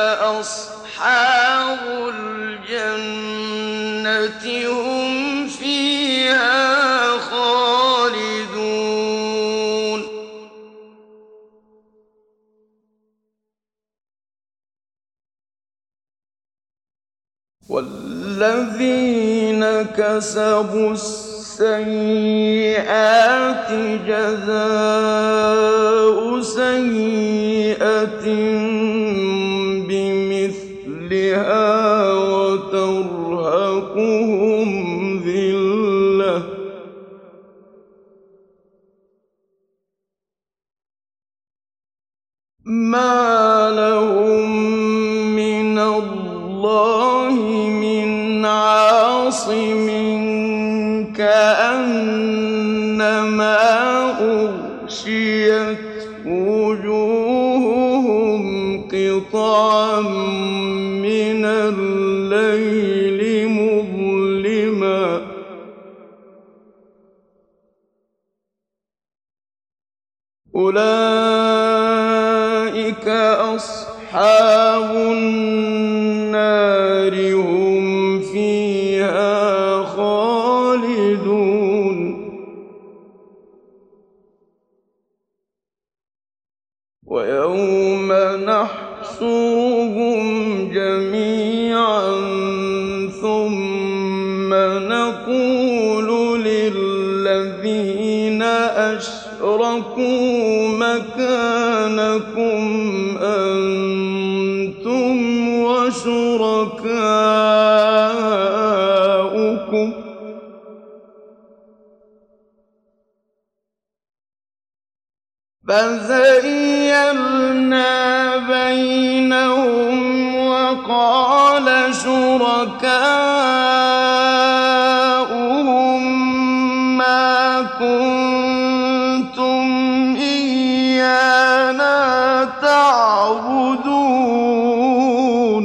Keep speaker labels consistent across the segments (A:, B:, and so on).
A: أَصْحَابُ الْجَنَّةِ هُمْ فِيهَا خَالِدُونَ وَالَّذِينَ كَسَبُوا السَّيِّئَاتِ جَزَاءُ سَيِّئَةٍ بِمِثْلِهَا وَتَرْهَقُهُمْ ذِلَّةٌ ۖ مَّا لَهُم مِّنَ اللَّهِ مِنْ عَاصِمٍ كَأَنَّمَا أُغْشِيَتْ وُجُوهُهُمْ قِطَعًا مِّنَ اللَّيْلِ مُظْلِمًا ۚ أُولَٰئِكَ أَصْحَابُ النَّارِ ۖ هُمْ فِيهَا خَالِدُونَ وَيَوْمَ نَحْشُرُهُمْ جَمِيعًا ثُمَّ نَقُولُ لِلَّذِينَ أَشْرَكُوا مَكَانَكُمْ أَنتُمْ وَشُرَكَاؤُكُمْ ۚ فَزَيَّلْنَا بَيْنَهُمْ وَقَالَ شُرَكَاؤُهُم مَّا كُنتُمْ إِيَّانَا تَعْبُدُونَ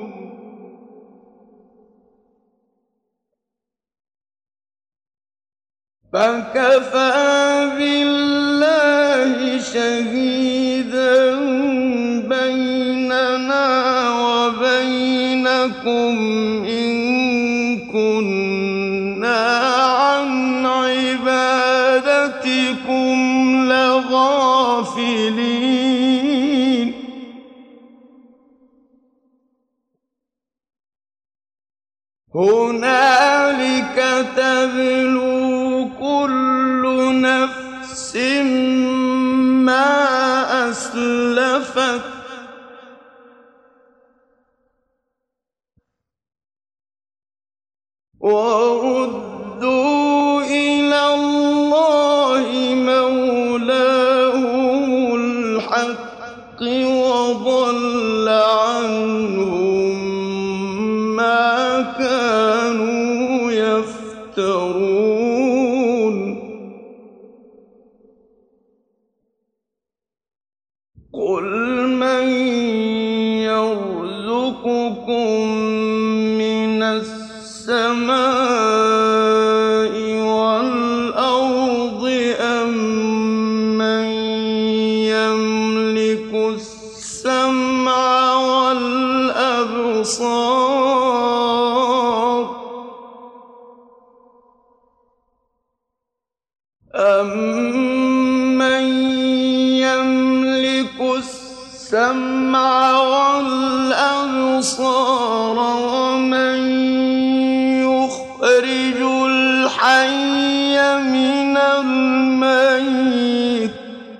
A: فَكَفَىٰ بِاللَّهِ شَهِيدًا بَيْنَنَا وَبَيْنَكُمْ إِن كُنَّا عَنْ عِبَادَتِكُمْ لَغَافِلِينَ هُنَالِكَ تَبْلُو كُلُّ نَفْسٍ مَّا أَسْلَفَتْ ۚ وَرُدُّوا إِلَى اللَّهِ مَوْلَاهُمُ الْحَقِّ وَضَلَّ عَنْهُم مَّا كَانُوا يَفْتَرُونَ قُلْ مَن يَرْزُقُكُم مِّنَ السَّمَاءِ وَالْأَرْضِ أَمَّن يَمْلِكُ السَّمْعَ وَالْأَبْصَارَ وَمَن يُخْرِجُ الْحَيَّ مِنَ الْمَيِّتِ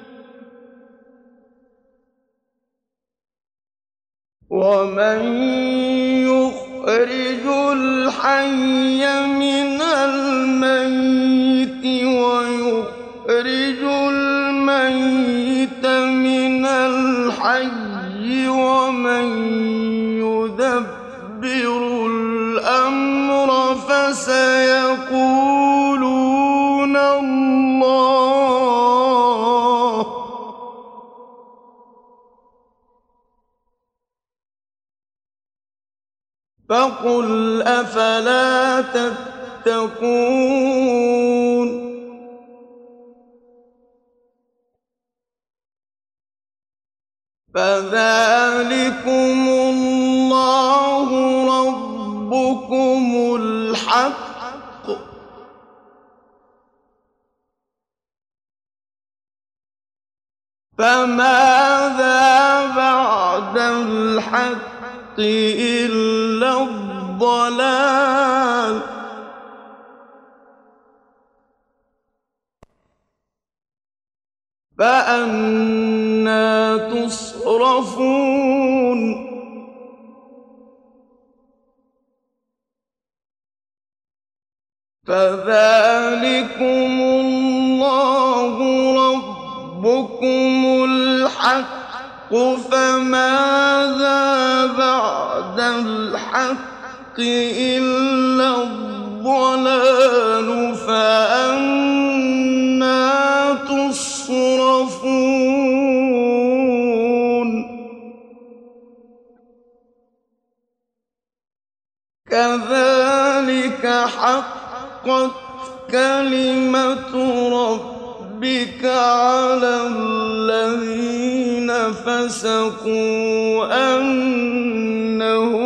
A: وَيُخْرِجُ الْمَيِّتَ مِنَ الْحَيِّ وَمَن يُدَبِّرُ الْأَمْرَ فَسَيَقُولُونَ اللَّهُ ۚ فَقُلْ أَفَلَا تَتَّقُونَ فَذَٰلِكُمُ فماذا بعد الحق إلا الضلال فأنى تصرفون فذلكم الله ربكم الحق فماذا بعد الحق إلا الضلال فأنى تصرفون كذلك حقت كلمة ربك على الذين فسقوا أنهم